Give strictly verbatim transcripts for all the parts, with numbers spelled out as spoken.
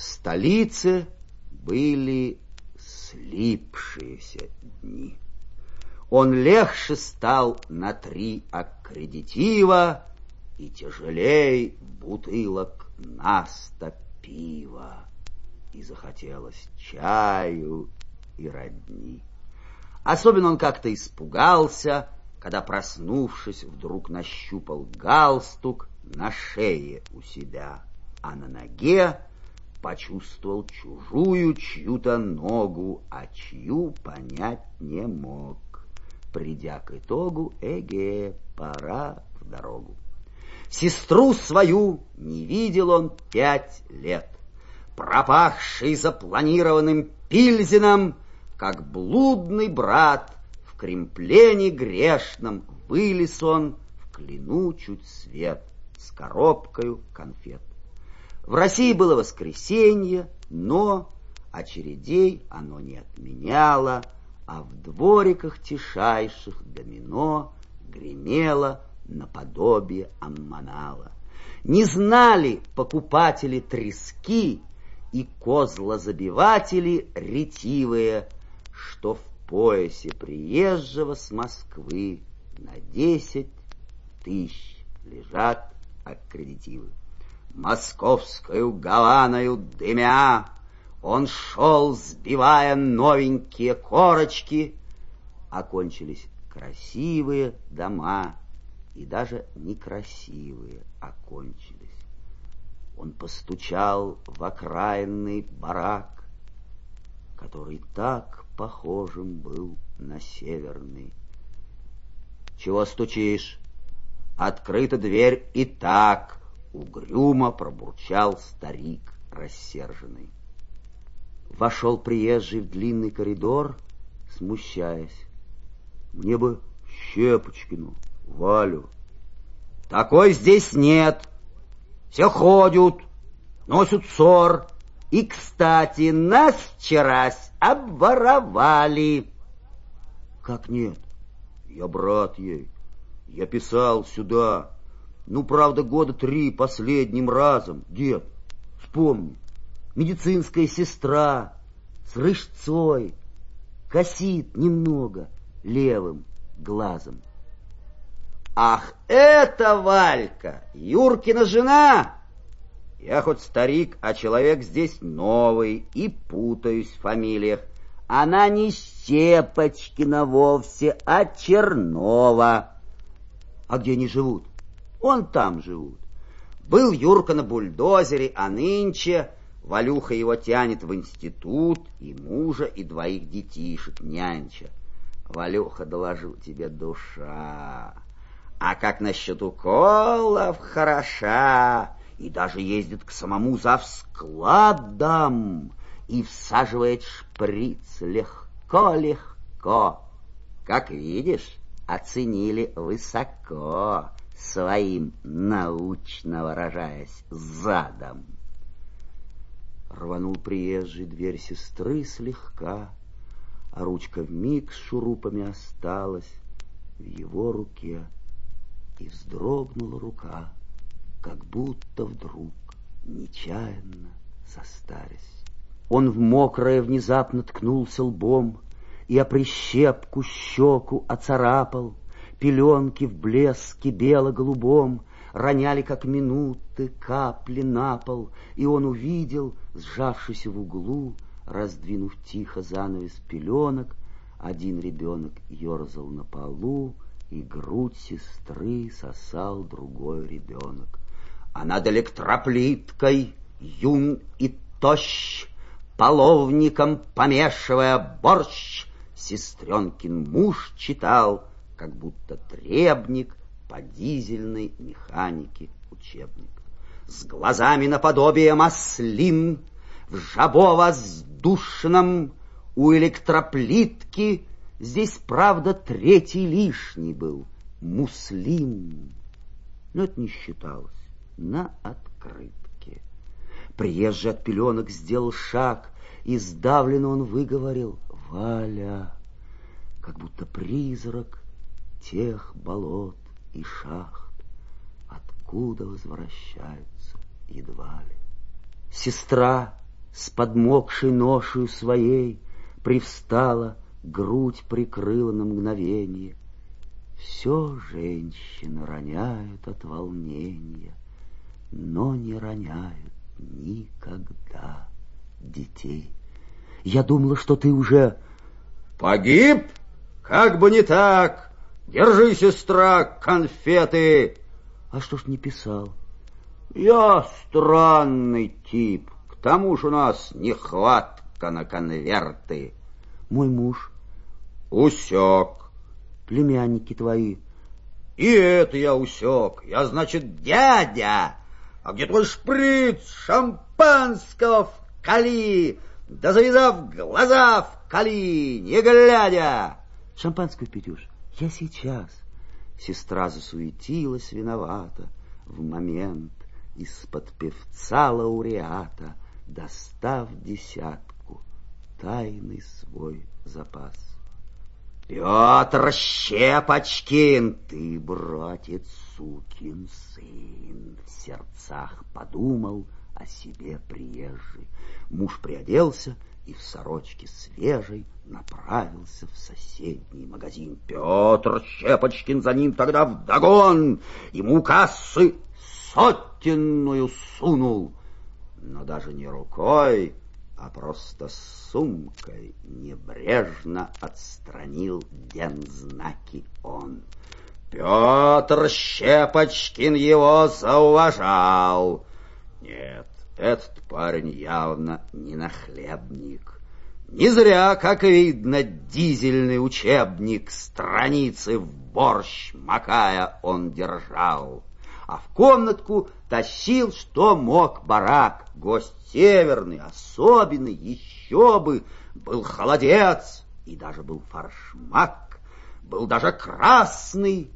В столице были слипшиеся дни. Он легче стал на три аккредитива и тяжелей бутылок наста пива. И захотелось чаю и родни. Особенно он как-то испугался, когда, проснувшись, вдруг нащупал галстук на шее у себя, а на ноге почувствовал чужую чью-то ногу, а чью понять не мог. Придя к итогу, эге, пора в дорогу. Сестру свою не видел он пять лет. Пропахший запланированным пильзеном, как блудный брат, в кремплене грешном вылез он в клину чуть свет с коробкою конфет. В России было воскресенье, но очередей оно не отменяло, а в двориках тишайших домино гремело наподобие аммонала. Не знали покупатели трески и козлозабиватели ретивые, что в поясе приезжего с Москвы на десять тысяч лежат аккредитивы. Московскую гаваною дымя он шел, сбивая новенькие корочки. Окончились красивые дома, и даже некрасивые окончились. Он постучал в окраинный барак, который так похожим был на северный. «Чего стучишь? Открыта дверь и так!» — угрюмо пробурчал старик рассерженный. Вошел приезжий в длинный коридор, смущаясь. «Мне бы Щепочкину, Валю». «Такой здесь нет. Все ходят, носят ссор. И, кстати, нас вчерась обворовали». «Как нет? Я брат ей. Я писал сюда. Ну, правда, года три последним разом. Дед, вспомни. Медицинская сестра с рыжцой, косит немного левым глазом». «Ах, это Валька, Юркина жена! Я хоть старик, а человек здесь новый, и путаюсь в фамилиях. Она не Щепочкина вовсе, а Чернова». «А где они живут?» «Он там живут. Был Юрка на бульдозере, а нынче Валюха его тянет в институт, и мужа, и двоих детишек нянча. Валюха, доложу тебе, душа. А как насчет уколов, хороша. И даже ездит к самому завскладам и всаживает шприц легко-легко. Как видишь, оценили высоко, своим, научно выражаясь, задом. Рванул приезжий дверь сестры слегка, а ручка вмиг с шурупами осталась в его руке, и вздрогнула рука, как будто вдруг нечаянно состарясь. Он в мокрое внезапно ткнулся лбом и о прищепку щеку оцарапал. Пеленки в блеске бело-голубом роняли, как минуты, капли на пол, и он увидел, сжавшийся в углу, раздвинув тихо занавес пеленок, один ребенок ерзал на полу, и грудь сестры сосал другой ребенок. А над электроплиткой, юн и тощ, половником помешивая борщ, сестренкин муж читал, как будто требник по дизельной механике учебник. С глазами наподобие маслин, в жабо-воздушном у электроплитки, здесь, правда, третий лишний был, муслим. Но это не считалось на открытке. Приезжий от пеленок сделал шаг, и сдавленно он выговорил: «Валя», как будто призрак тех болот и шахт, откуда возвращаются едва ли. Сестра с подмокшей ношею своей привстала, грудь прикрыла на мгновение. Все женщины роняют от волнения, но не роняют никогда детей. Я думала, что ты уже... Погиб? Как бы не так. Держи, сестра, конфеты. А что ж не писал? Я странный тип. К тому же у нас нехватка на конверты. Мой муж? Усек. Племянники твои? И это я усек. Я, значит, дядя. А где твой шприц шампанского вкали? Да завязав глаза вкали, не глядя. Шампанское пьешь? Я сейчас. Сестра засуетилась виновата. В момент из-под певца лауреата, достав десятку, тайный свой запас. Петр Щепочкин, ты, братец, сукин сын, в сердцах подумал о себе приезжий. Муж приоделся и в сорочке свежей направился в соседний магазин. Петр Щепочкин за ним тогда вдогон, ему кассы сотенную сунул, но даже не рукой, а просто сумкой небрежно отстранил дензнаки он. Петр Щепочкин его зауважал. Нет, этот парень явно не нахлебник. Не зря, как видно, дизельный учебник страницы в борщ макая он держал. А в комнатку тащил, что мог, барак. Гость северный, особенный, еще бы. Был холодец, и даже был форшмак. Был даже красный,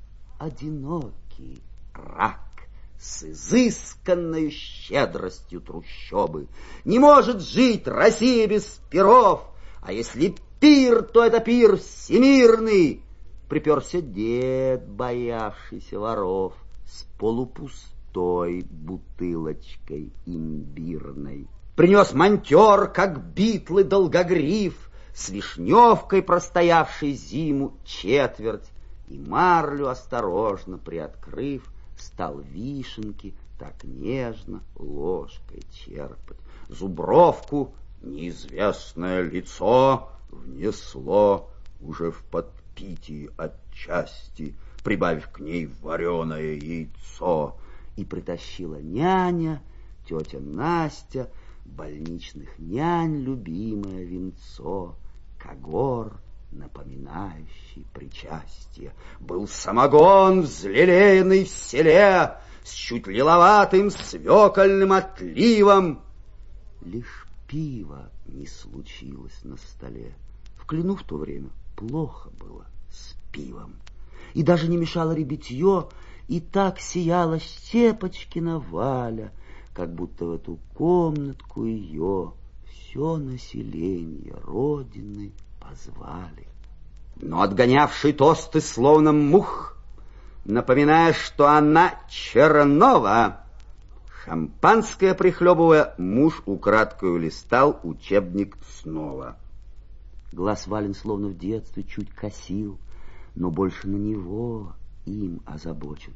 одинокий рак с изысканной щедростью трущобы. Не может жить Россия без пиров, а если пир, то это пир всемирный. Приперся дед, боявшийся воров, с полупустой бутылочкой имбирной. Принес монтер, как битлы долгогриф, с вишневкой, простоявшей зиму четверть, и марлю осторожно приоткрыв, стал вишенки так нежно ложкой черпать. Зубровку неизвестное лицо внесло уже в подпитии отчасти, прибавив к ней вареное яйцо. И притащила няня, тетя Настя, больничных нянь любимое венцо, когор, напоминающий причастие. Был самогон, взлелеянный в селе, с чуть лиловатым свекольным отливом. Лишь пиво не случилось на столе. В Клину в то время плохо было с пивом. И даже не мешало ребятье, и так сияла Щепочкина Валя, как будто в эту комнатку ее все население Родины позвали. Но отгонявший тосты словно мух, напоминая, что она Чернова, шампанское прихлебывая, муж украдкою листал учебник снова. Глаз Вален словно в детстве чуть косил, но больше на него им озабочен.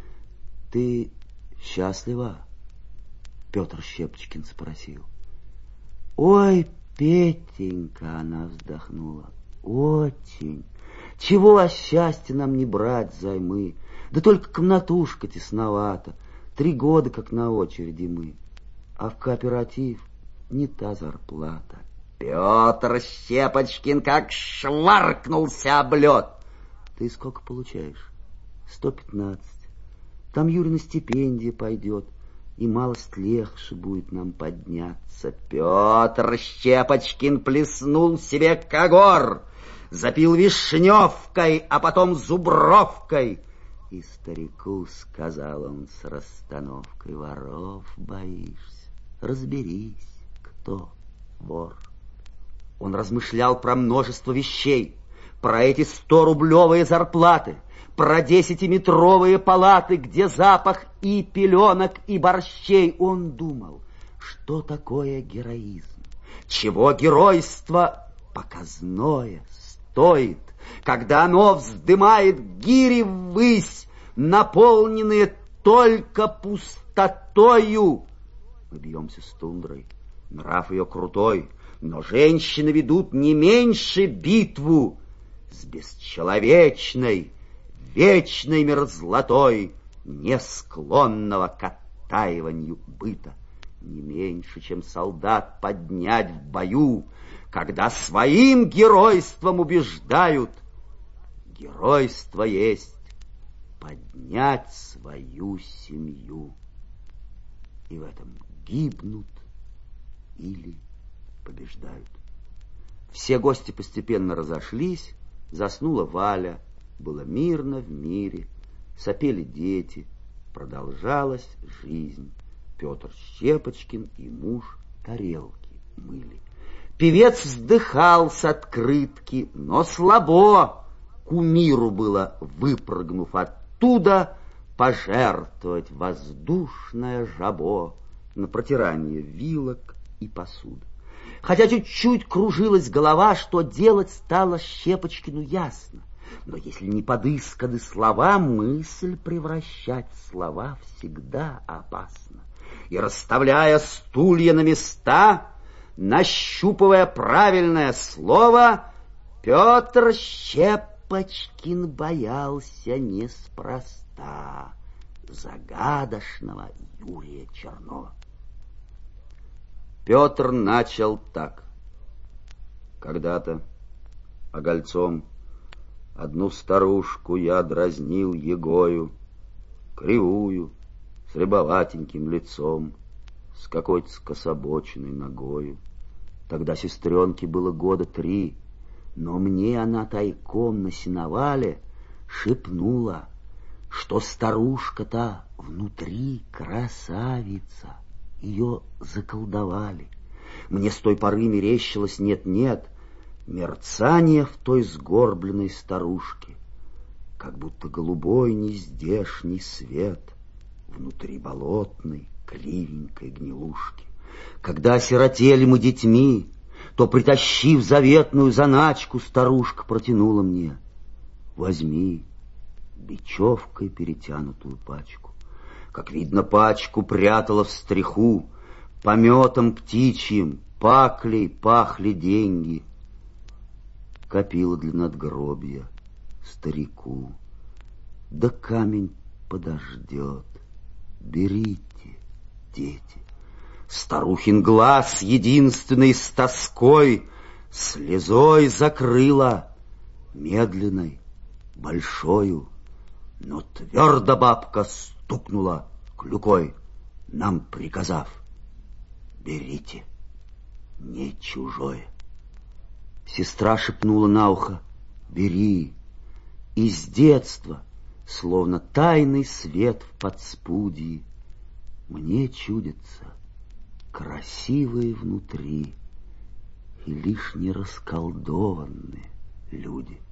— Ты счастлива? — Петр Щепочкин спросил. — Ой, Петенька, — она вздохнула, — очень. Чего о счастье нам не брать взаймы? Да только комнатушка тесновата. Три года, как на очереди мы. А в кооператив не та зарплата. Петр Щепочкин как шваркнулся об лед. Ты сколько получаешь? Сто пятнадцать. Там Юрина стипендия пойдет, и малость легче будет нам подняться. Петр Щепочкин плеснул себе когор, запил вишневкой, а потом зубровкой. И старику сказал он с расстановкой: воров боишься, разберись, кто вор. Он размышлял про множество вещей, про эти сторублевые зарплаты, про десятиметровые палаты, где запах и пеленок, и борщей. Он думал, что такое героизм, чего геройство показное стоит, когда оно вздымает гири ввысь, наполненные только пустотою. Мы бьемся с тундрой, нрав ее крутой, но женщины ведут не меньше битву с бесчеловечной, вечной мерзлотой не склонного к оттаиванию быта, не меньше, чем солдат поднять в бою, когда своим геройством убеждают. Геройство есть поднять свою семью, и в этом гибнут или побеждают. Все гости постепенно разошлись, заснула Валя, было мирно в мире, сопели дети, продолжалась жизнь. Петр Щепочкин и муж тарелки мыли. Певец вздыхал с открытки, но слабо кумиру было, выпрыгнув оттуда, пожертвовать воздушное жабо на протирание вилок и посуды. Хотя чуть-чуть кружилась голова, что делать стало Щепочкину ясно. Но если не подысканы слова, мысль превращать в слова всегда опасно. И, расставляя стулья на места, нащупывая правильное слово, Петр Щепочкин боялся неспроста загадочного Юрия Чернова. Петр начал так. Когда-то огольцом одну старушку я дразнил егою, кривую, с рябоватеньким лицом, с какой-то скособоченной ногою. Тогда сестренке было года три, но мне она тайком на сеновале шепнула, что старушка-то внутри красавица, ее заколдовали. Мне с той поры мерещилось нет-нет мерцание в той сгорбленной старушке, как будто голубой нездешний свет внутри болотной кривенькой гнилушки. Когда осиротели мы детьми, то, притащив заветную заначку, старушка протянула мне: возьми бечевкой перетянутую пачку. Как видно, пачку прятала в стриху, пометом птичьим, паклей пахли деньги. Копила для надгробья старику, да камень подождет. Берите, дети. Старухин глаз, единственный с тоской, слезой закрыла, медленной, большою, но твердо бабка стукнула клюкой, нам приказав: берите, не чужое. Сестра шепнула на ухо: бери. И с детства, словно тайный свет в подспудье, мне чудится красивые внутри и лишь не расколдованные люди.